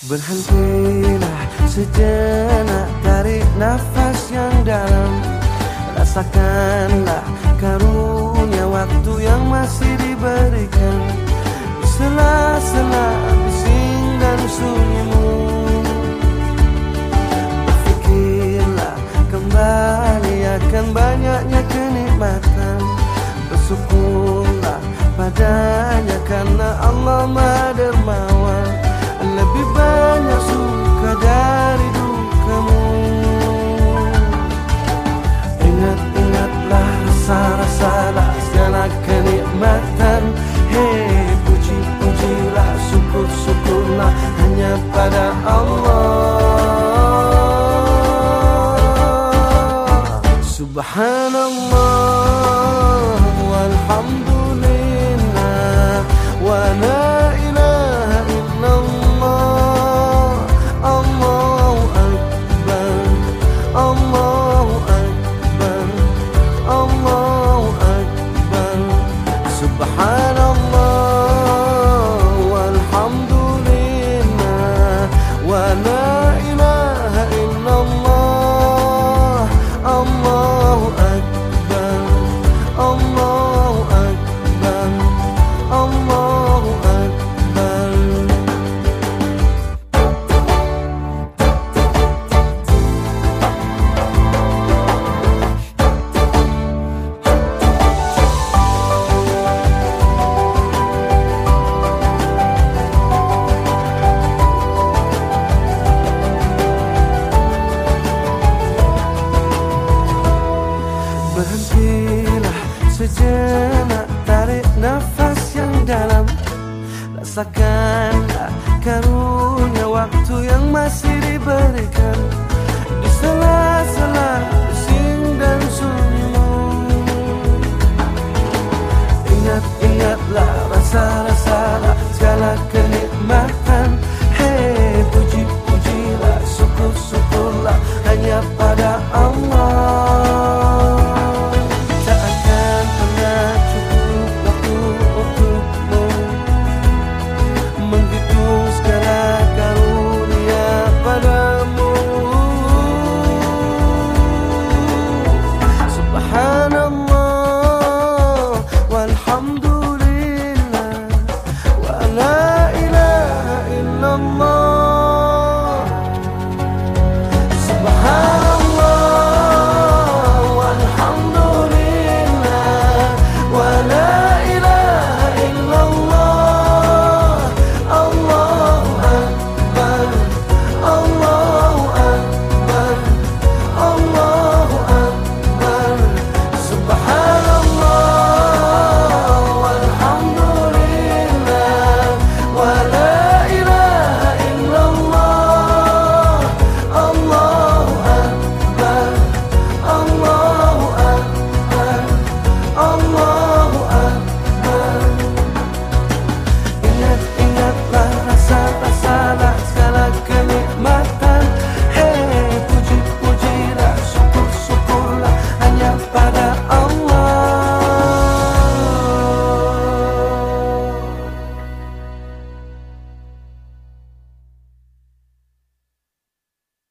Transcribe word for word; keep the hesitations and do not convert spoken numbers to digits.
Berhentilah sejenak, tarik nafas yang dalam. Rasakanlah karunia waktu yang masih diberikan. Di sela-sela bising dan sunyimu, berfikirlah kembali akan banyaknya kenikmatan. Bersyukurlah padanya karena Allah Maha Dermawan. Lebih banyak suka dari dukamu. Ingat-ingatlah rasa-rasa segala kenikmatan. Hei, puji-pujilah, syukur-syukurlah hanya pada Allah. Subhanallah walhamdulillah wa la ilaha illallah. Allahu akbar, Allahu akbar, Allahu akbar. Subhanallah walhamdulillah wa la ilaha illallah. Allahu akbar, Allahu akbar, Allahu akbar. Berhentilah sejenak, tarik nafas yang dalam. Rasakanlah karunia waktu yang masih diberikan. Di sela-sela bising dan sunyimu, ingat-ingatlah rasa-rasa segala kenikmatan.